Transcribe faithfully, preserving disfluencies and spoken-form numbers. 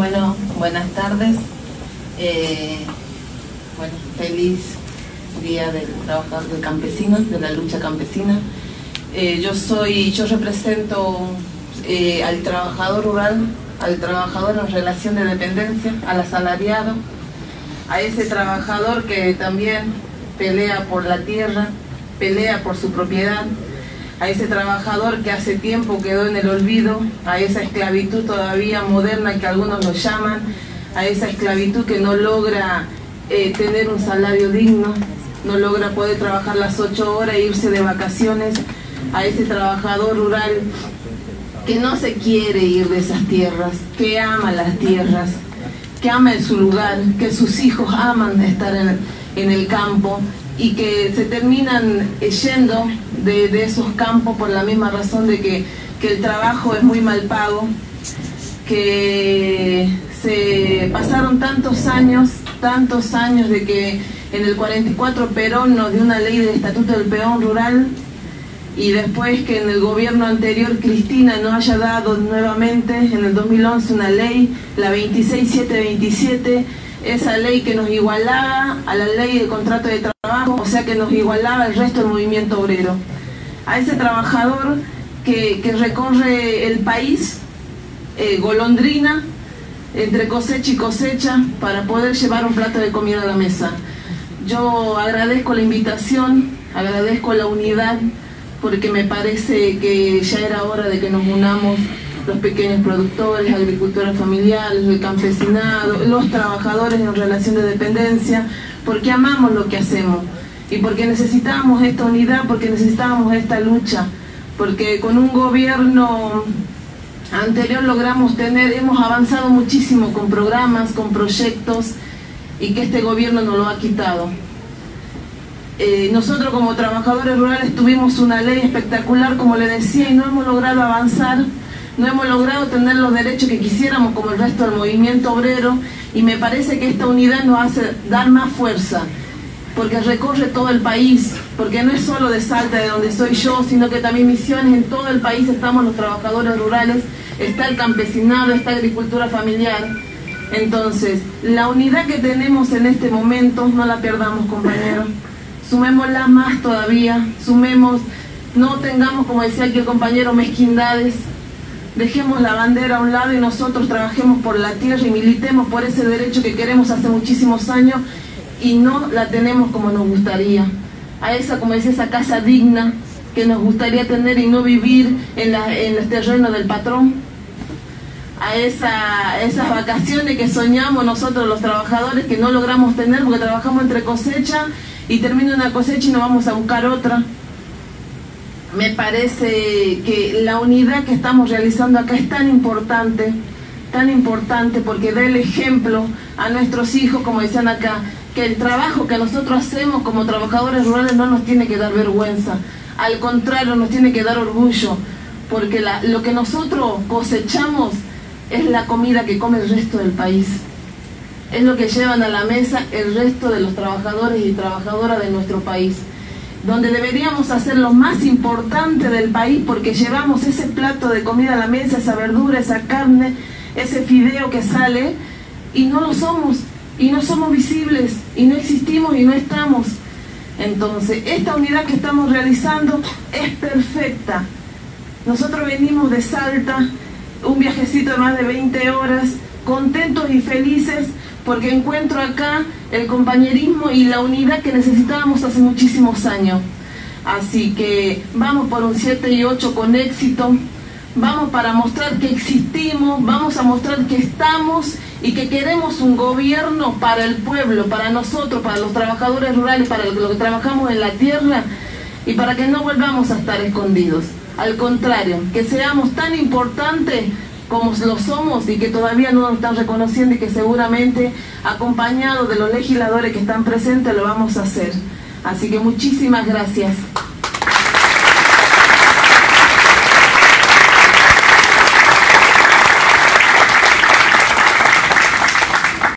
Bueno, buenas tardes. Eh, bueno, feliz día del trabajador, del campesino, de la lucha campesina. Eh, yo soy, yo represento eh, al trabajador rural, al trabajador en relación de dependencia, al asalariado, a ese trabajador que también pelea por la tierra, pelea por su propiedad, a ese trabajador que hace tiempo quedó en el olvido, a esa esclavitud todavía moderna que algunos lo llaman, a esa esclavitud que no logra eh, tener un salario digno, no logra poder trabajar las ocho horas e irse de vacaciones, a ese trabajador rural que no se quiere ir de esas tierras, que ama las tierras, que ama en su lugar, que sus hijos aman de estar en, en el campo y que se terminan yendo de, de esos campos por la misma razón de que, que el trabajo es muy mal pago, que se pasaron tantos años, tantos años de que en el cuarenta y cuatro Perón nos dio una ley del Estatuto del Peón Rural y después que en el gobierno anterior Cristina no haya dado nuevamente en el dos mil once una ley, la veintiséis mil setecientos veintisiete, esa ley que nos igualaba a la ley de contrato de trabajo, o sea que nos igualaba el resto del movimiento obrero. A ese trabajador que, que recorre el país, eh, golondrina, entre cosecha y cosecha, para poder llevar un plato de comida a la mesa. Yo agradezco la invitación, agradezco la unidad, porque me parece que ya era hora de que nos unamos los pequeños productores, agricultores familiares, el campesinado, los trabajadores en relación de dependencia, porque amamos lo que hacemos y porque necesitamos esta unidad, porque necesitamos esta lucha, porque con un gobierno anterior logramos tener, hemos avanzado muchísimo con programas, con proyectos y que este gobierno nos lo ha quitado. Eh, nosotros como trabajadores rurales tuvimos una ley espectacular, como le decía, y no hemos logrado avanzar, no hemos logrado tener los derechos que quisiéramos como el resto del movimiento obrero, y me parece que esta unidad nos hace dar más fuerza, porque recorre todo el país, porque no es solo de Salta, de donde soy yo, sino que también Misiones, en todo el país estamos los trabajadores rurales, está el campesinado, está agricultura familiar. Entonces, la unidad que tenemos en este momento, no la perdamos, compañeros. Sumémosla más todavía, sumemos, no tengamos, como decía aquí el compañero, mezquindades, dejemos la bandera a un lado y nosotros trabajemos por la tierra y militemos por ese derecho que queremos hace muchísimos años y no la tenemos como nos gustaría. A esa, como decía, esa casa digna que nos gustaría tener y no vivir en, la, en el terreno del patrón. A esa, esas vacaciones que soñamos nosotros los trabajadores que no logramos tener porque trabajamos entre cosecha y termina una cosecha y nos vamos a buscar otra. Me parece que la unidad que estamos realizando acá es tan importante, tan importante porque da el ejemplo a nuestros hijos, como decían acá, que el trabajo que nosotros hacemos como trabajadores rurales no nos tiene que dar vergüenza, al contrario nos tiene que dar orgullo, porque la, lo que nosotros cosechamos es la comida que come el resto del país. Es lo que llevan a la mesa el resto de los trabajadores y trabajadoras de nuestro país, donde deberíamos hacer lo más importante del país porque llevamos ese plato de comida a la mesa, esa verdura, esa carne, ese fideo que sale y no lo somos, y no somos visibles, y no existimos y no estamos. Entonces, esta unidad que estamos realizando es perfecta. Nosotros venimos de Salta, un viajecito de más de veinte horas, contentos y felices porque encuentro acá el compañerismo y la unidad que necesitábamos hace muchísimos años. Así que vamos por un siete y ocho con éxito, vamos para mostrar que existimos, vamos a mostrar que estamos y que queremos un gobierno para el pueblo, para nosotros, para los trabajadores rurales, para los que trabajamos en la tierra y para que no volvamos a estar escondidos. Al contrario, que seamos tan importantes como lo somos y que todavía no nos están reconociendo y que seguramente acompañados de los legisladores que están presentes lo vamos a hacer. Así que muchísimas gracias.